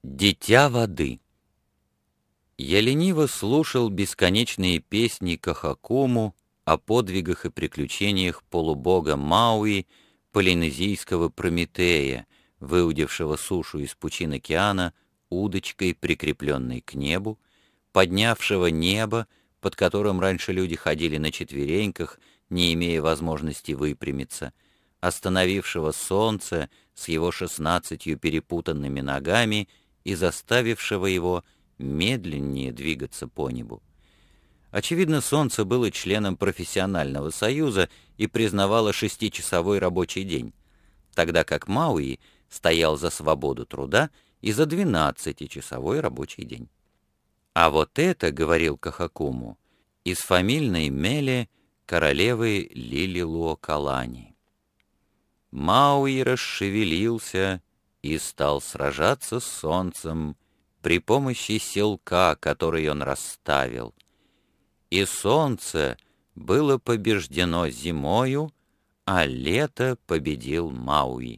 Дитя воды. Я лениво слушал бесконечные песни Кахакуму о подвигах и приключениях полубога Мауи, полинезийского Прометея, выудившего сушу из пучин океана удочкой, прикрепленной к небу, поднявшего небо, под которым раньше люди ходили на четвереньках, не имея возможности выпрямиться, остановившего солнце с его 16 перепутанными ногами и заставившего его медленнее двигаться по небу. Очевидно, солнце было членом профессионального союза и признавало 6-часовой рабочий день, тогда как Мауи стоял за свободу труда и за 12-часовой рабочий день. А вот это, говорил Кахакуму, из фамильной мели королевы Лилилуокалани. Мауи расшевелился и стал сражаться с солнцем при помощи селка, который он расставил. И солнце было побеждено зимою, а лето победил Мауи.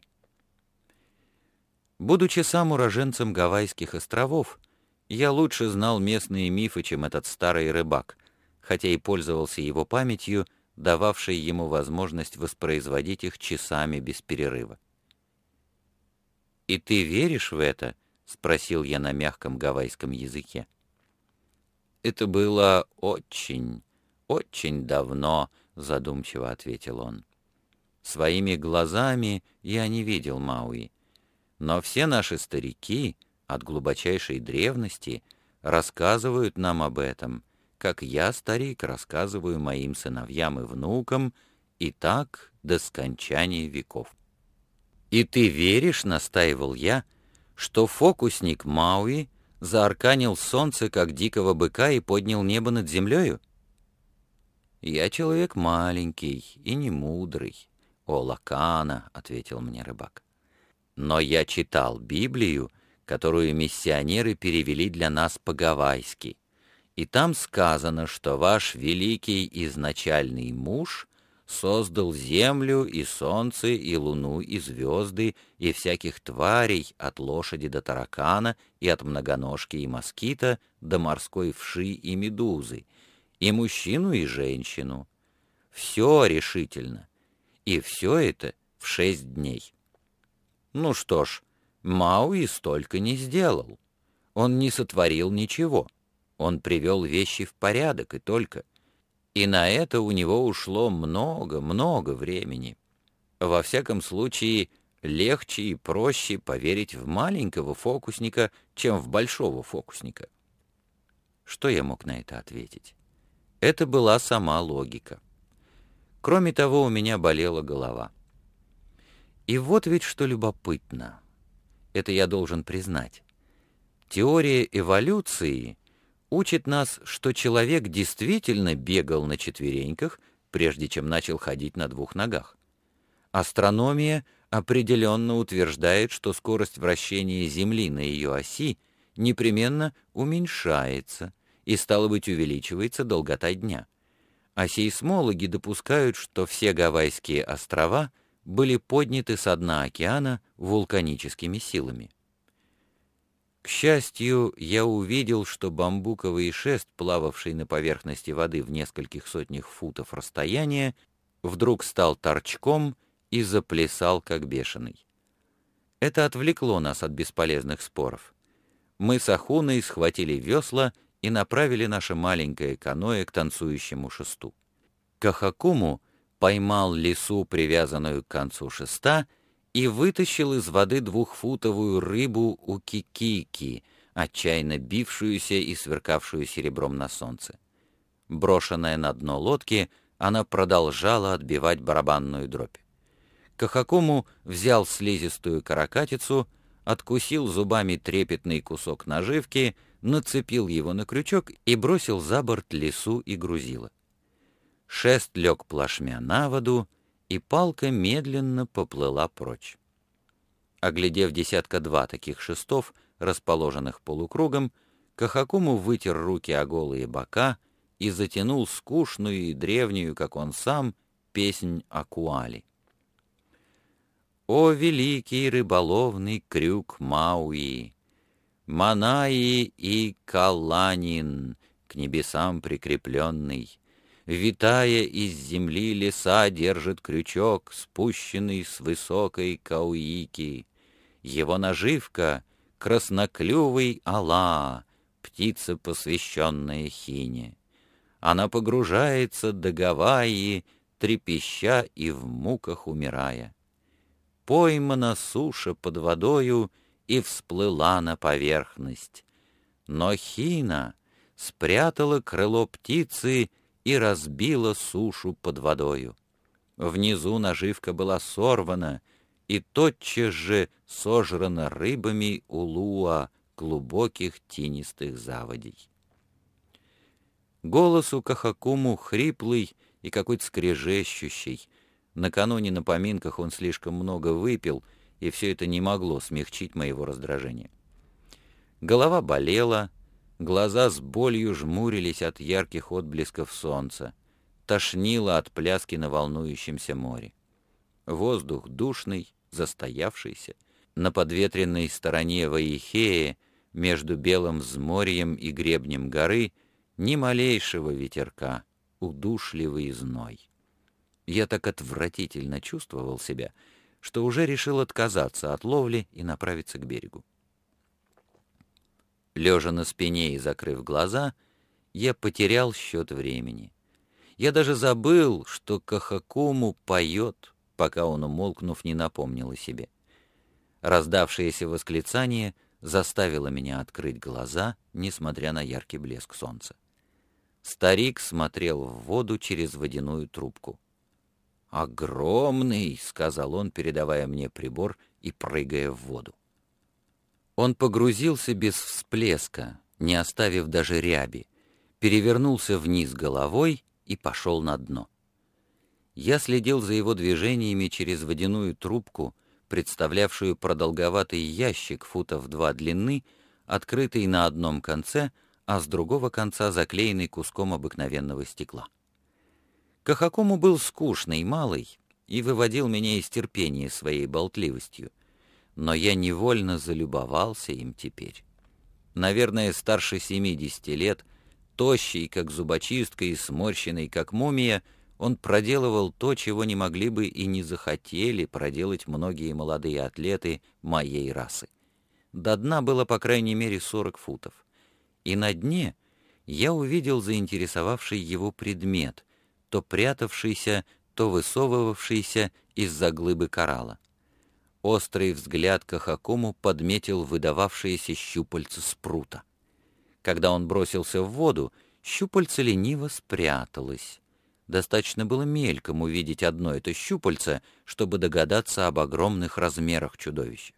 Будучи сам уроженцем Гавайских островов, я лучше знал местные мифы, чем этот старый рыбак, хотя и пользовался его памятью, дававшей ему возможность воспроизводить их часами без перерыва. «И ты веришь в это?» — спросил я на мягком гавайском языке. «Это было очень, очень давно», — задумчиво ответил он. «Своими глазами я не видел Мауи, но все наши старики от глубочайшей древности рассказывают нам об этом, как я, старик, рассказываю моим сыновьям и внукам, и так до скончания веков». «И ты веришь, — настаивал я, — что фокусник Мауи заарканил солнце, как дикого быка, и поднял небо над землею?» «Я человек маленький и не мудрый, о Лакана, — ответил мне рыбак. Но я читал Библию, которую миссионеры перевели для нас по-гавайски, и там сказано, что ваш великий изначальный муж создал землю и солнце, и луну, и звезды, и всяких тварей, от лошади до таракана, и от многоножки и москита до морской вши и медузы, и мужчину, и женщину. Все решительно. И все это в 6 дней. Ну что ж, Мауи столько не сделал. Он не сотворил ничего. Он привел вещи в порядок, и только. И на это у него ушло много-много времени. Во всяком случае, легче и проще поверить в маленького фокусника, чем в большого фокусника. Что я мог на это ответить? Это была сама логика. Кроме того, у меня болела голова. И вот ведь что любопытно. Это я должен признать. Теория эволюции учит нас, что человек действительно бегал на четвереньках, прежде чем начал ходить на 2 ногах. Астрономия определенно утверждает, что скорость вращения Земли на ее оси непременно уменьшается, и, стало быть, увеличивается долгота дня. А сейсмологи допускают, что все Гавайские острова были подняты со дна океана вулканическими силами. К счастью, я увидел, что бамбуковый шест, плававший на поверхности воды в нескольких сотнях футов расстояния, вдруг стал торчком и заплясал, как бешеный. Это отвлекло нас от бесполезных споров. Мы с Ахуной схватили весла и направили наше маленькое каноэ к танцующему шесту. Кахакуму поймал лису, привязанную к концу шеста, и вытащил из воды 2-футовую рыбу укикики, отчаянно бившуюся и сверкавшую серебром на солнце. Брошенная на дно лодки, она продолжала отбивать барабанную дробь. Кахакуму взял слизистую каракатицу, откусил зубами трепетный кусок наживки, нацепил его на крючок и бросил за борт лису и грузила. Шест лег плашмя на воду, и палка медленно поплыла прочь. Оглядев 1-2 таких шестов, расположенных полукругом, Кахакуму вытер руки о голые бока и затянул скучную и древнюю, как он сам, песнь о Куали. «О великий рыболовный крюк Мауи! Манаи и Каланин, к небесам прикрепленный, витая из земли леса, держит крючок, спущенный с высокой Кауики. Его наживка — красноклювый Алла, птица, посвященная Хине. Она погружается до Гавайи, трепеща и в муках умирая. Поймана суша под водою и всплыла на поверхность. Но Хина спрятала крыло птицы и разбила сушу под водою. Внизу наживка была сорвана и тотчас же сожрана рыбами улуа, глубоких тинистых заводей. Голос у Кахакуму хриплый и какой-то скрежещущий. Накануне на поминках он слишком много выпил, и все это не могло смягчить моего раздражения. Голова болела, глаза с болью жмурились от ярких отблесков солнца, тошнило от пляски на волнующемся море. Воздух душный, застоявшийся, на подветренной стороне Ваихеи, между белым взморьем и гребнем горы, ни малейшего ветерка, удушливый зной. Я так отвратительно чувствовал себя, что уже решил отказаться от ловли и направиться к берегу. Лежа на спине и закрыв глаза, я потерял счет времени. Я даже забыл, что Кахакуму поет, пока он, умолкнув, не напомнил о себе. Раздавшееся восклицание заставило меня открыть глаза, несмотря на яркий блеск солнца. Старик смотрел в воду через водяную трубку. «Огромный!» — сказал он, передавая мне прибор и прыгая в воду. Он погрузился без всплеска, не оставив даже ряби, перевернулся вниз головой и пошел на дно. Я следил за его движениями через водяную трубку, представлявшую продолговатый ящик футов 2 длины, открытый на одном конце, а с другого конца заклеенный куском обыкновенного стекла. Кахакуму был скучный, малый, и выводил меня из терпения своей болтливостью, но я невольно залюбовался им теперь. Наверное, старше 70 лет, тощий, как зубочистка, и сморщенный, как мумия, он проделывал то, чего не могли бы и не захотели проделать многие молодые атлеты моей расы. До дна было по крайней мере 40 футов. И на дне я увидел заинтересовавший его предмет, то прятавшийся, то высовывавшийся из-за глыбы коралла. Острый взгляд Кахакуму подметил выдававшиеся щупальца спрута. Когда он бросился в воду, щупальце лениво спряталось. Достаточно было мельком увидеть одно это щупальце, чтобы догадаться об огромных размерах чудовища.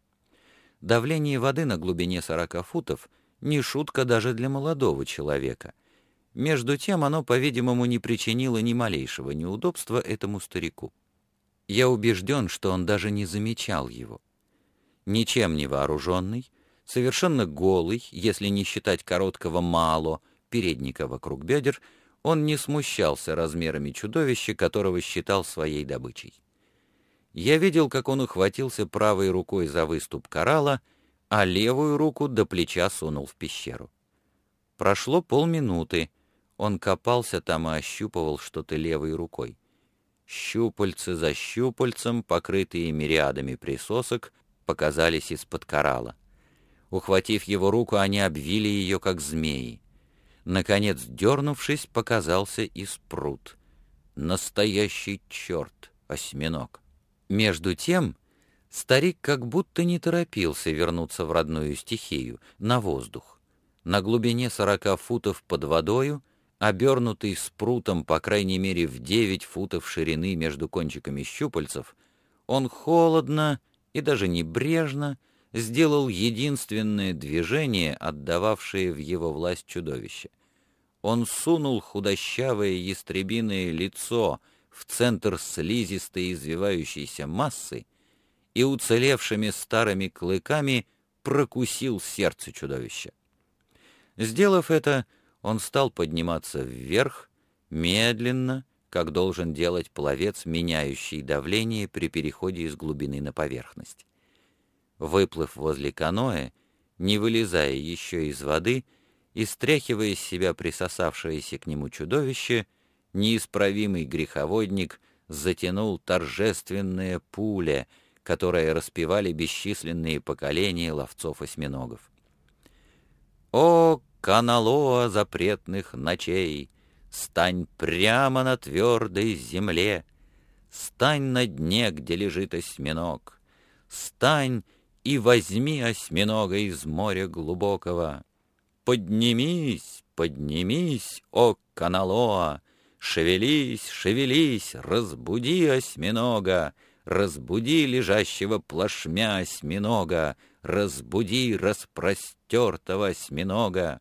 Давление воды на глубине 40 футов не шутка даже для молодого человека. Между тем оно, по-видимому, не причинило ни малейшего неудобства этому старику. Я убежден, что он даже не замечал его. Ничем не вооруженный, совершенно голый, если не считать короткого мало, передника вокруг бедер, он не смущался размерами чудовища, которого считал своей добычей. Я видел, как он ухватился правой рукой за выступ коралла, а левую руку до плеча сунул в пещеру. Прошло полминуты. Он копался там и ощупывал что-то левой рукой. Щупальцы за щупальцем, покрытые мириадами присосок, показались из-под коралла. Ухватив его руку, они обвили ее, как змеи. Наконец, дернувшись, показался и спрут. Настоящий черт, осьминог. Между тем, старик как будто не торопился вернуться в родную стихию, на воздух. На глубине 40 футов под водою, обернутый спрутом по крайней мере в 9 футов ширины между кончиками щупальцев, он холодно и даже небрежно сделал единственное движение, отдававшее в его власть чудовище. Он сунул худощавое ястребиное лицо в центр слизистой извивающейся массы и уцелевшими старыми клыками прокусил сердце чудовища. Сделав это, он стал подниматься вверх, медленно, как должен делать пловец, меняющий давление при переходе из глубины на поверхность. Выплыв возле каноэ, не вылезая еще из воды и стряхивая с себя присосавшееся к нему чудовище, неисправимый греховодник затянул торжественная пуля, которое распевали бесчисленные поколения ловцов-осьминогов. «О, Каналоа запретных ночей, стань прямо на твердой земле, стань на дне, где лежит осьминог, стань и возьми осьминога из моря глубокого. Поднимись, поднимись, о Каналоа, шевелись, шевелись, разбуди осьминога, разбуди лежащего плашмя осьминога, разбуди распростертого осьминога».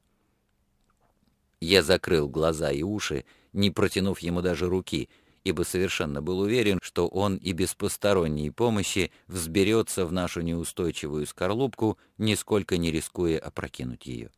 Я закрыл глаза и уши, не протянув ему даже руки, ибо совершенно был уверен, что он и без посторонней помощи взберется в нашу неустойчивую скорлупку, нисколько не рискуя опрокинуть ее.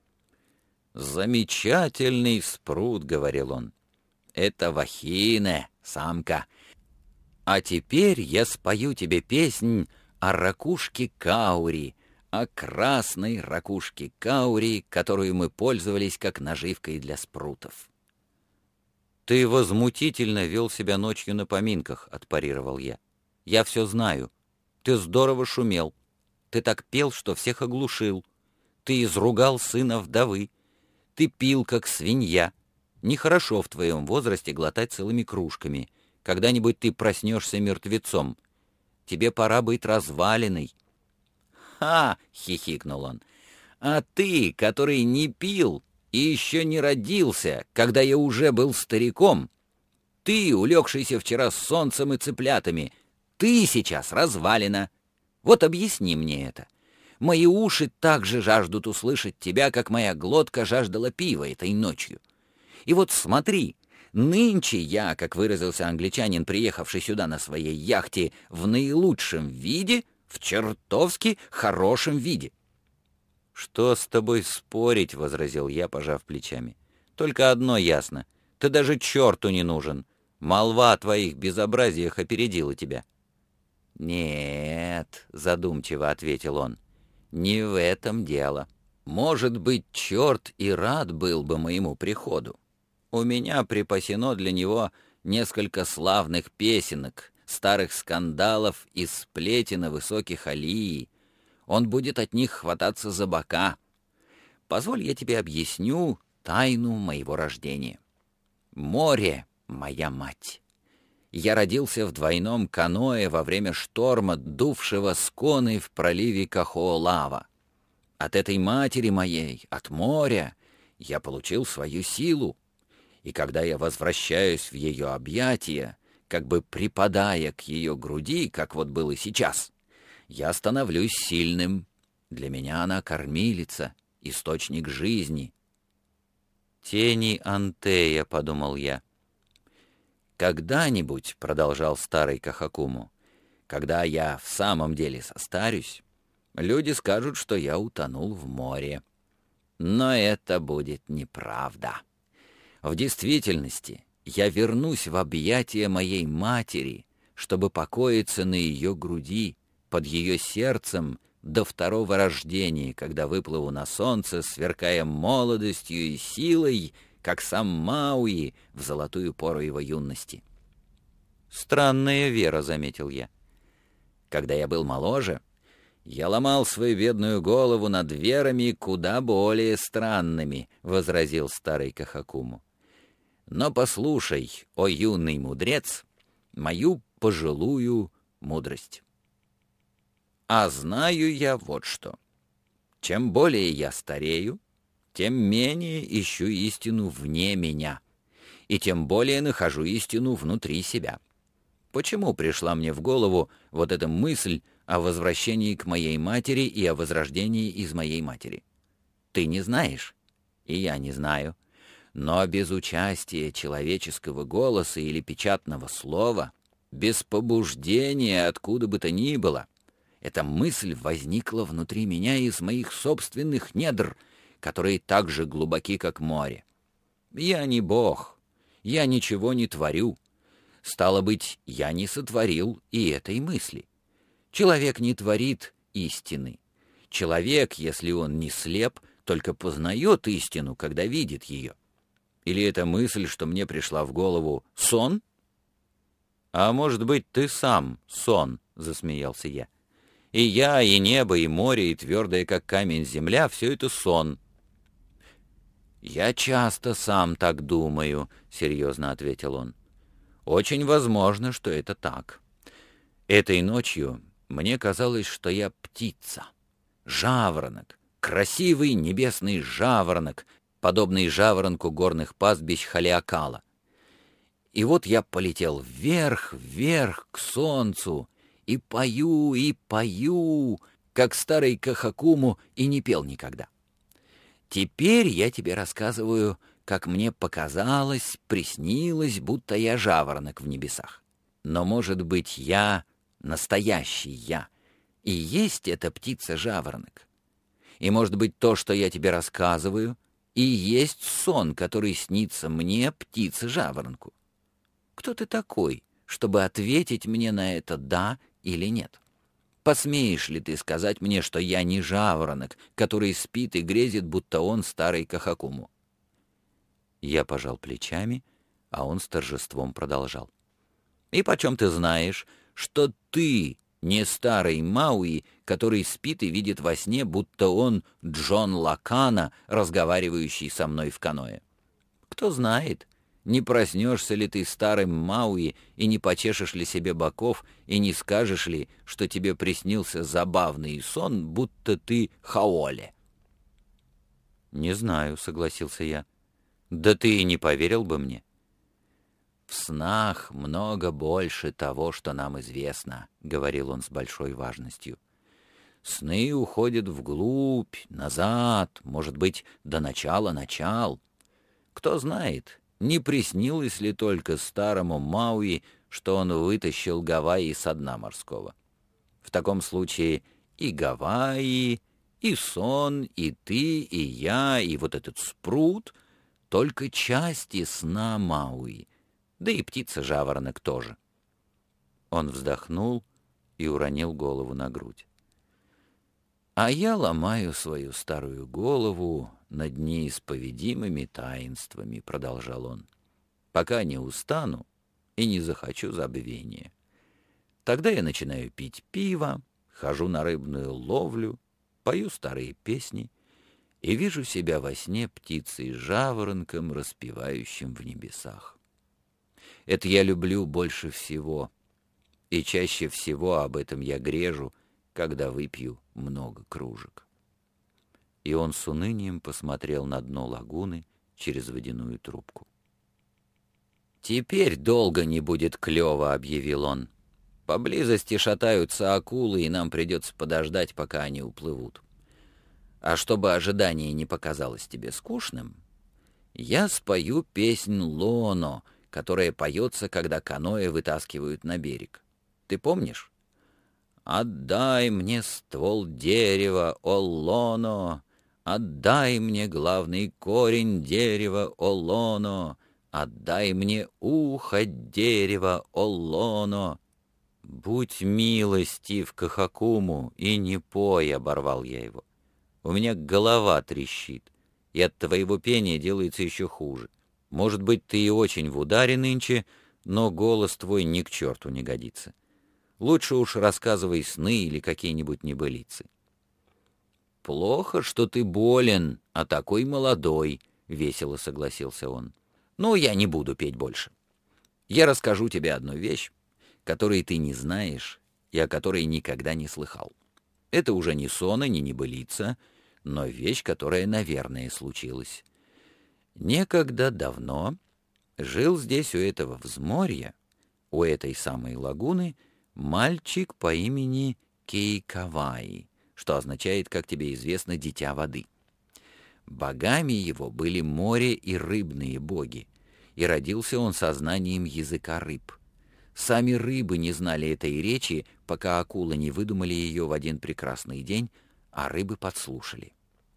«Замечательный спрут», — говорил он. «Это вахина, самка. А теперь я спою тебе песнь о ракушке Каури, о красной ракушке Каури, которую мы пользовались как наживкой для спрутов». «Ты возмутительно вел себя ночью на поминках», — отпарировал я. «Я все знаю. Ты здорово шумел. Ты так пел, что всех оглушил. Ты изругал сына вдовы. Ты пил, как свинья. Нехорошо в твоем возрасте глотать целыми кружками. Когда-нибудь ты проснешься мертвецом. Тебе пора быть развалиной». «Ха!» — хихикнул он. «А ты, который не пил и еще не родился, когда я уже был стариком, ты, улегшийся вчера с солнцем и цыплятами, ты сейчас развалина. Вот объясни мне это. Мои уши так же жаждут услышать тебя, как моя глотка жаждала пива этой ночью. И вот смотри, нынче я, как выразился англичанин, приехавший сюда на своей яхте, в наилучшем виде, в чертовски хорошем виде». «Что с тобой спорить?» — возразил я, пожав плечами. «Только одно ясно. Ты даже черту не нужен. Молва о твоих безобразиях опередила тебя». «Нет», — задумчиво ответил он, — «не в этом дело. Может быть, черт и рад был бы моему приходу. У меня припасено для него несколько славных песенок, старых скандалов и сплетен о высоких алии. Он будет от них хвататься за бока. Позволь, я тебе объясню тайну моего рождения. Море — моя мать. Я родился в двойном каное во время шторма, дувшего с Коны в проливе Кахоолава. От этой матери моей, от моря, я получил свою силу. И когда я возвращаюсь в ее объятия, как бы припадая к ее груди, как вот было сейчас, я становлюсь сильным. Для меня она кормилица, источник жизни. «Тени Антея», — подумал я. «Когда-нибудь», — продолжал старый Кахакуму, — «когда я в самом деле состарюсь, люди скажут, что я утонул в море. Но это будет неправда. В действительности я вернусь в объятия моей матери, чтобы покоиться на ее груди, под ее сердцем до второго рождения, когда выплыву на солнце, сверкая молодостью и силой, как сам Мауи в золотую пору его юности». «Странная вера», — заметил я. «Когда я был моложе, я ломал свою бедную голову над верами куда более странными», — возразил старый Кахакуму. «Но послушай, о юный мудрец, мою пожилую мудрость. А знаю я вот что. Чем более я старею, тем менее ищу истину вне меня, и тем более нахожу истину внутри себя. Почему пришла мне в голову вот эта мысль о возвращении к моей матери и о возрождении из моей матери? Ты не знаешь, и я не знаю. Но без участия человеческого голоса или печатного слова, без побуждения откуда бы то ни было, эта мысль возникла внутри меня из моих собственных недр, которые так же глубоки, как море. Я не Бог, я ничего не творю. Стало быть, я не сотворил и этой мысли. Человек не творит истины. Человек, если он не слеп, только познает истину, когда видит ее. Или эта мысль, что мне пришла в голову, сон? А может быть, ты сам сон, засмеялся я. И я, и небо, и море, и твердая, как камень, земля — все это сон. «Я часто сам так думаю», — серьезно ответил он. «Очень возможно, что это так. Этой ночью мне казалось, что я птица, жаворонок, красивый небесный жаворонок, подобный жаворонку горных пастбищ Халиакала. И вот я полетел вверх, вверх, к солнцу, и пою, как старый Кахакуму, и не пел никогда. Теперь я тебе рассказываю, как мне показалось, приснилось, будто я жаворонок в небесах. Но, может быть, я настоящий я, и есть эта птица-жаворонок. И, может быть, то, что я тебе рассказываю, и есть сон, который снится мне, птице-жаворонку. Кто ты такой, чтобы ответить мне на это «да» или «нет»? Посмеешь ли ты сказать мне, что я не жаворонок, который спит и грезит, будто он старый Кахакуму?» Я пожал плечами, а он с торжеством продолжал. «И почем ты знаешь, что ты не старый Мауи, который спит и видит во сне, будто он Джон Лакана, разговаривающий со мной в каное? Кто знает, не проснешься ли ты старым Мауи и не почешешь ли себе боков, и не скажешь ли, что тебе приснился забавный сон, будто ты Хаоле?» «Не знаю», — согласился я. «Да ты и не поверил бы мне». «В снах много больше того, что нам известно», — говорил он с большой важностью. «Сны уходят вглубь, назад, может быть, до начала начал. Кто знает, не приснилось ли только старому Мауи, что он вытащил Гавайи со дна морского. В таком случае и Гавайи, и сон, и ты, и я, и вот этот спрут — только части сна Мауи, да и птица-жаворонок тоже». Он вздохнул и уронил голову на грудь. «А я ломаю свою старую голову над неисповедимыми таинствами», — продолжал он, «пока не устану и не захочу забвения. Тогда я начинаю пить пиво, хожу на рыбную ловлю, пою старые песни и вижу себя во сне птицей-жаворонком, распевающим в небесах. Это я люблю больше всего, и чаще всего об этом я грежу, когда выпью много кружек». И он с унынием посмотрел на дно лагуны через водяную трубку. «Теперь долго не будет клёво», — объявил он. «Поблизости шатаются акулы, и нам придется подождать, пока они уплывут. А чтобы ожидание не показалось тебе скучным, я спою песнь Лоно, которая поется, когда каноэ вытаскивают на берег. Ты помнишь? «Отдай мне ствол дерева, о Лоно! Отдай мне главный корень дерева, о Лоно! Отдай мне ухо дерева, о Лоно!» «Будь милостив к Хакуму и не пой», — оборвал я его. «У меня голова трещит, и от твоего пения делается еще хуже. Может быть, ты и очень в ударе нынче, но голос твой ни к черту не годится. Лучше уж рассказывай сны или какие-нибудь небылицы». «Плохо, что ты болен, а такой молодой», — весело согласился он. «Ну, я не буду петь больше. Я расскажу тебе одну вещь, которой ты не знаешь и о которой никогда не слыхал. Это уже не сон и не небылица, но вещь, которая, наверное, случилась. Некогда давно жил здесь у этого взморья, у этой самой лагуны, мальчик по имени Кейкаваи, что означает, как тебе известно, «дитя воды». Богами его были море и рыбные боги, и родился он со знанием языка рыб. Сами рыбы не знали этой речи, пока акулы не выдумали ее в один прекрасный день, а рыбы подслушали.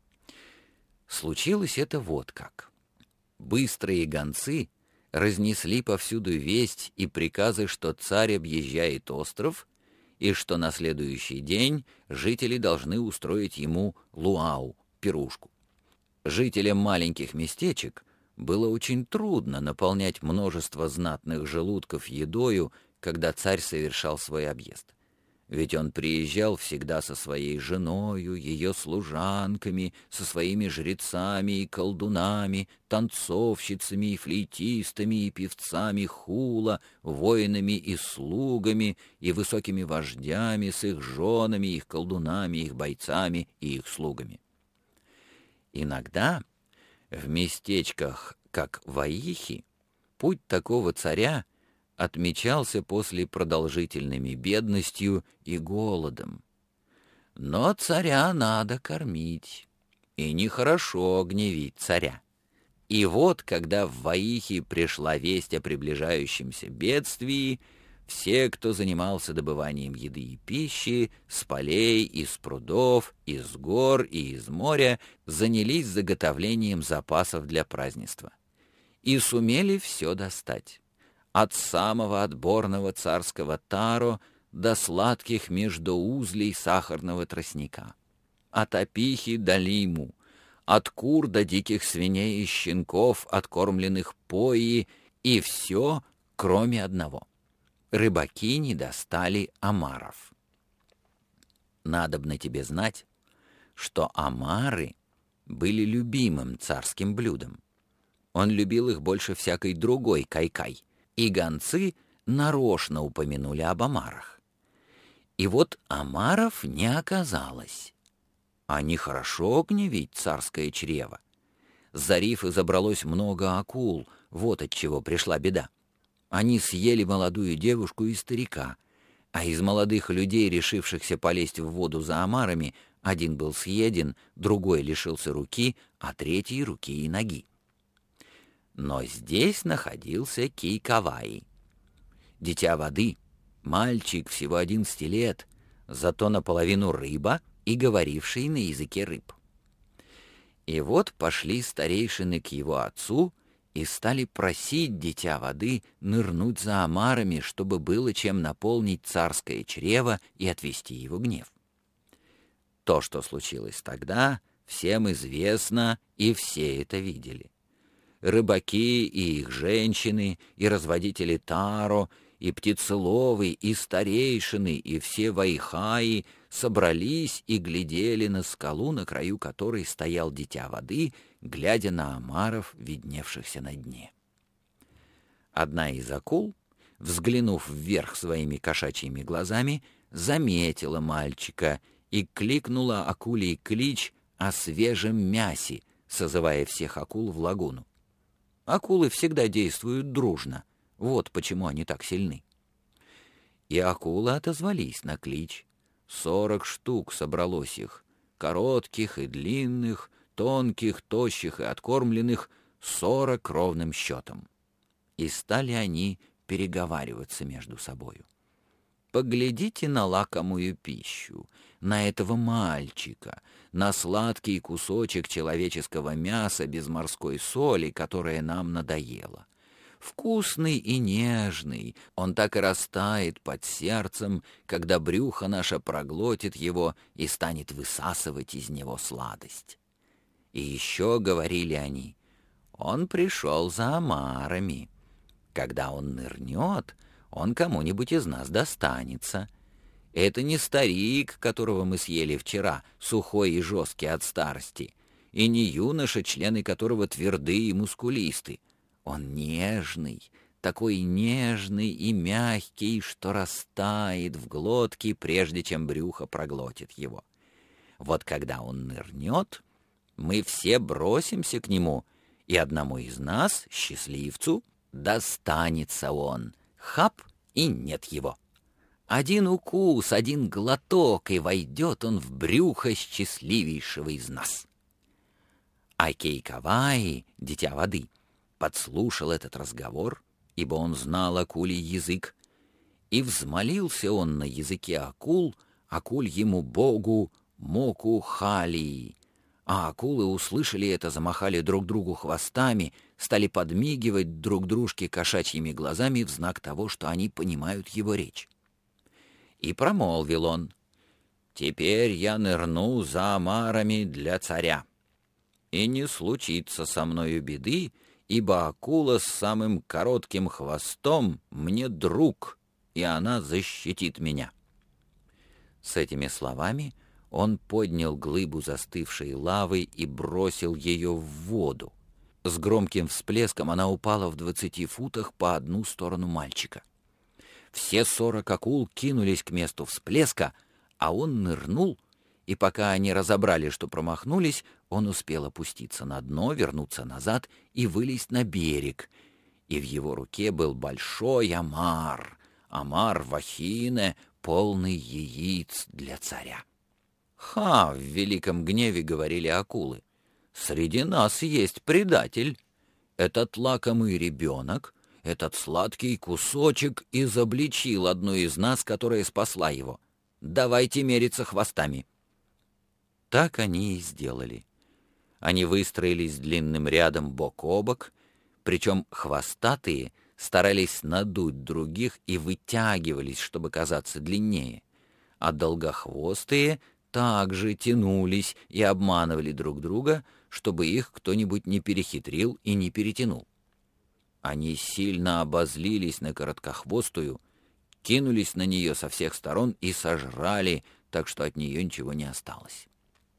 Случилось это вот как. Быстрые гонцы разнесли повсюду весть и приказы, что царь объезжает остров, и что на следующий день жители должны устроить ему луау, пирушку. Жителям маленьких местечек было очень трудно наполнять множество знатных желудков едою, когда царь совершал свой объезд. Ведь он приезжал всегда со своей женою, ее служанками, со своими жрецами и колдунами, танцовщицами и флейтистами и певцами хула, воинами и слугами, и высокими вождями с их женами, их колдунами, их бойцами и их слугами. Иногда в местечках, как Ваихи, путь такого царя отмечался после продолжительными бедностью и голодом. Но царя надо кормить, и нехорошо гневить царя. И вот, когда в Ваихи пришла весть о приближающемся бедствии, все, кто занимался добыванием еды и пищи, с полей, из прудов, из гор и из моря, занялись заготовлением запасов для празднества. И сумели все достать. От самого отборного царского таро до сладких междоузлей сахарного тростника, от опихи до лиму, от кур до диких свиней и щенков, откормленных пои, и все, кроме одного. Рыбаки не достали омаров. Надобно тебе знать, что омары были любимым царским блюдом. Он любил их больше всякой другой кайкай, и гонцы нарочно упомянули об омарах. И вот омаров не оказалось. А нехорошо гневить царское чрево. За рифы забралось много акул, вот от чего пришла беда. Они съели молодую девушку и старика, а из молодых людей, решившихся полезть в воду за омарами, один был съеден, другой лишился руки, а третий — руки и ноги. Но здесь находился Кейкаваи. Дитя воды, мальчик всего 11 лет, зато наполовину рыба и говоривший на языке рыб. И вот пошли старейшины к его отцу и стали просить дитя воды нырнуть за омарами, чтобы было чем наполнить царское чрево и отвести его гнев. То, что случилось тогда, всем известно, и все это видели. Рыбаки и их женщины, и разводители таро, и птицеловы, и старейшины, и все вайхаи собрались и глядели на скалу, на краю которой стоял дитя воды, глядя на омаров, видневшихся на дне. Одна из акул, взглянув вверх своими кошачьими глазами, заметила мальчика и кликнула акулий клич о свежем мясе, созывая всех акул в лагуну. Акулы всегда действуют дружно, вот почему они так сильны. И акулы отозвались на клич. 40 штук собралось их, коротких и длинных, тонких, тощих и откормленных, 40 ровным счетом. И стали они переговариваться между собою. Поглядите на лакомую пищу, на этого мальчика, на сладкий кусочек человеческого мяса без морской соли, которое нам надоело. Вкусный и нежный, он так и растает под сердцем, когда брюхо наше проглотит его и станет высасывать из него сладость. И еще говорили они, он пришел за омарами. Когда он нырнет, он кому-нибудь из нас достанется. Это не старик, которого мы съели вчера, сухой и жесткий от старости, и не юноша, члены которого тверды и мускулисты. Он нежный, такой нежный и мягкий, что растает в глотке, прежде чем брюхо проглотит его. Вот когда он нырнет, мы все бросимся к нему, и одному из нас, счастливцу, достанется он. Хап, и нет его. Один укус, один глоток, и войдет он в брюхо счастливейшего из нас. А Кейкаваи, дитя воды, подслушал этот разговор, ибо он знал акулий язык, и взмолился он на языке акул, акульему богу Моку-Халии. А акулы услышали это, замахали друг другу хвостами, стали подмигивать друг дружке кошачьими глазами в знак того, что они понимают его речь. И промолвил он: «Теперь я нырну за омарами для царя. И не случится со мною беды, ибо акула с самым коротким хвостом мне друг, и она защитит меня». С этими словами он поднял глыбу застывшей лавы и бросил ее в воду. С громким всплеском она упала в 20 футах по одну сторону мальчика. Все 40 акул кинулись к месту всплеска, а он нырнул, и пока они разобрали, что промахнулись, он успел опуститься на дно, вернуться назад и вылезть на берег. И в его руке был большой омар, омар вахине, полный яиц для царя. «Ха!» — в великом гневе говорили акулы. «Среди нас есть предатель. Этот лакомый ребенок, этот сладкий кусочек изобличил одну из нас, которая спасла его. Давайте мериться хвостами». Так они и сделали. Они выстроились длинным рядом бок о бок, причем хвостатые старались надуть других и вытягивались, чтобы казаться длиннее, а долгохвостые также тянулись и обманывали друг друга, чтобы их кто-нибудь не перехитрил и не перетянул. Они сильно обозлились на короткохвостую, кинулись на нее со всех сторон и сожрали, так что от нее ничего не осталось.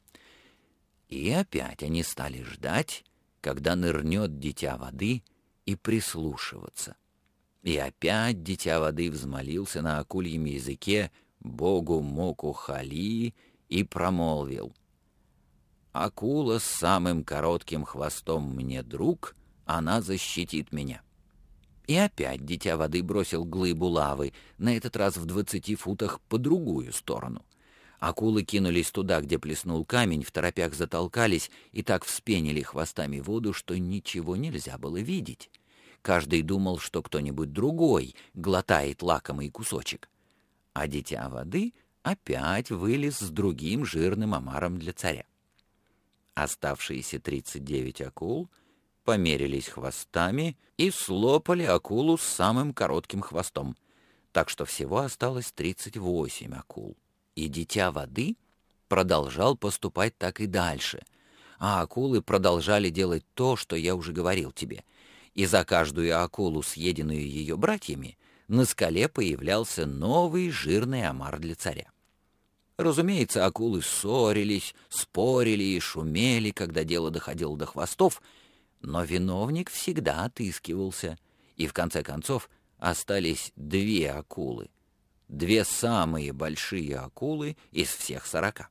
И опять они стали ждать, когда нырнет дитя воды, и прислушиваться. И опять дитя воды взмолился на акульем языке богу Моку-Хали и промолвил: «Акула с самым коротким хвостом мне друг, она защитит меня». И опять дитя воды бросил глыбу лавы, на этот раз в 20 футах по другую сторону. Акулы кинулись туда, где плеснул камень, второпях затолкались и так вспенили хвостами воду, что ничего нельзя было видеть. Каждый думал, что кто-нибудь другой глотает лакомый кусочек. А дитя воды опять вылез с другим жирным омаром для царя. Оставшиеся 39 акул померились хвостами и слопали акулу с самым коротким хвостом, так что всего осталось 38 акул. И дитя воды продолжал поступать так и дальше, а акулы продолжали делать то, что я уже говорил тебе, и за каждую акулу, съеденную ее братьями, на скале появлялся новый жирный омар для царя. Разумеется, акулы ссорились, спорили и шумели, когда дело доходило до хвостов, но виновник всегда отыскивался, и в конце концов остались 2 акулы, 2 самые большие акулы из всех 40.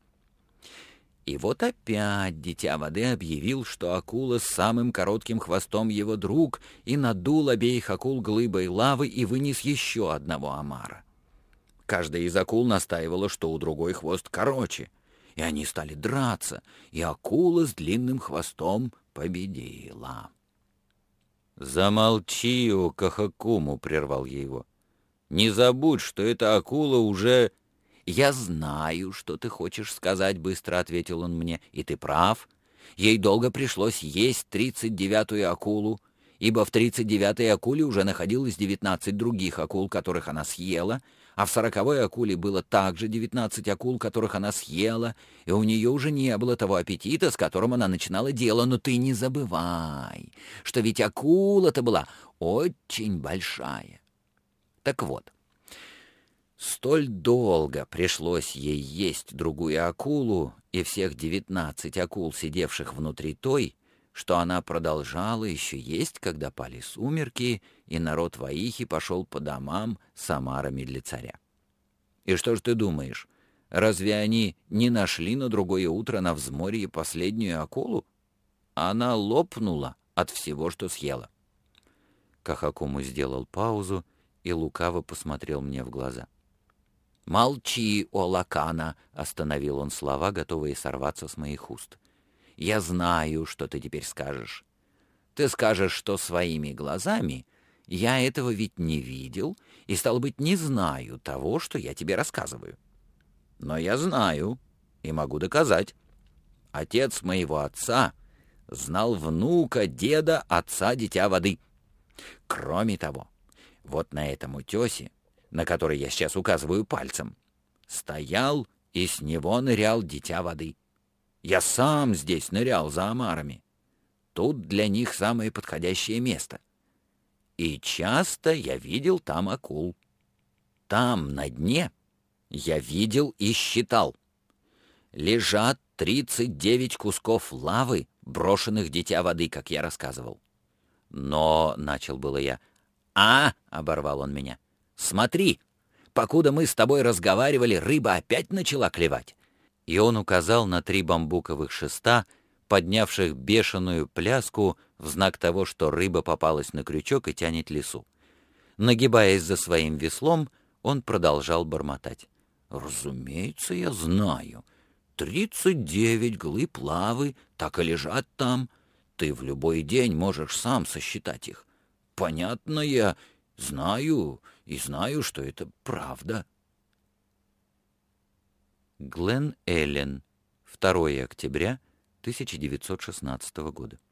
И вот опять дитя воды объявил, что акула с самым коротким хвостом его друг, и надул обеих акул глыбой лавы и вынес еще одного омара. Каждая из акул настаивала, что у другой хвост короче, и они стали драться, и акула с длинным хвостом победила. «Замолчи, о Кахакуму!» — прервал я его. «Не забудь, что эта акула уже...» «Я знаю, что ты хочешь сказать», — быстро ответил он мне, — «и ты прав. Ей долго пришлось есть 39-ю акулу, ибо в 39-й акуле уже находилось 19 других акул, которых она съела, а в 40-й акуле было также 19 акул, которых она съела, и у нее уже не было того аппетита, с которым она начинала дело. Но ты не забывай, что ведь акула-то была очень большая». Так вот, столь долго пришлось ей есть другую акулу и всех 19 акул, сидевших внутри той, что она продолжала еще есть, когда пали сумерки, и народ Ваихи пошел по домам с омарами для царя. И что ж ты думаешь, разве они не нашли на другое утро на взморье последнюю акулу? Она лопнула от всего, что съела. Кахакуму сделал паузу и лукаво посмотрел мне в глаза. «Молчи, о Лакана!» — остановил он слова, готовые сорваться с моих уст. «Я знаю, что ты теперь скажешь. Ты скажешь, что своими глазами я этого ведь не видел и, стало быть, не знаю того, что я тебе рассказываю. Но я знаю и могу доказать. Отец моего отца знал внука, деда, отца Дитя Воды. Кроме того, вот на этом утесе, на который я сейчас указываю пальцем, Стоял, и с него нырял дитя воды. Я сам здесь нырял за омарами. Тут для них самое подходящее место. И часто я видел там акул. Там, на дне, я видел и считал. Лежат 39 кусков лавы, брошенных дитя воды, как я рассказывал. Но, — начал было я, — оборвал он меня, — смотри, покуда мы с тобой разговаривали, рыба опять начала клевать. И он указал на 3 бамбуковых шеста, поднявших бешеную пляску в знак того, что рыба попалась на крючок и тянет лесу. Нагибаясь за своим веслом, он продолжал бормотать. «Разумеется, я знаю. 39 глыб лавы так и лежат там. Ты в любой день можешь сам сосчитать их. Понятно, я знаю и знаю, что это правда». Глен Эллен, 2 октября 1916 года.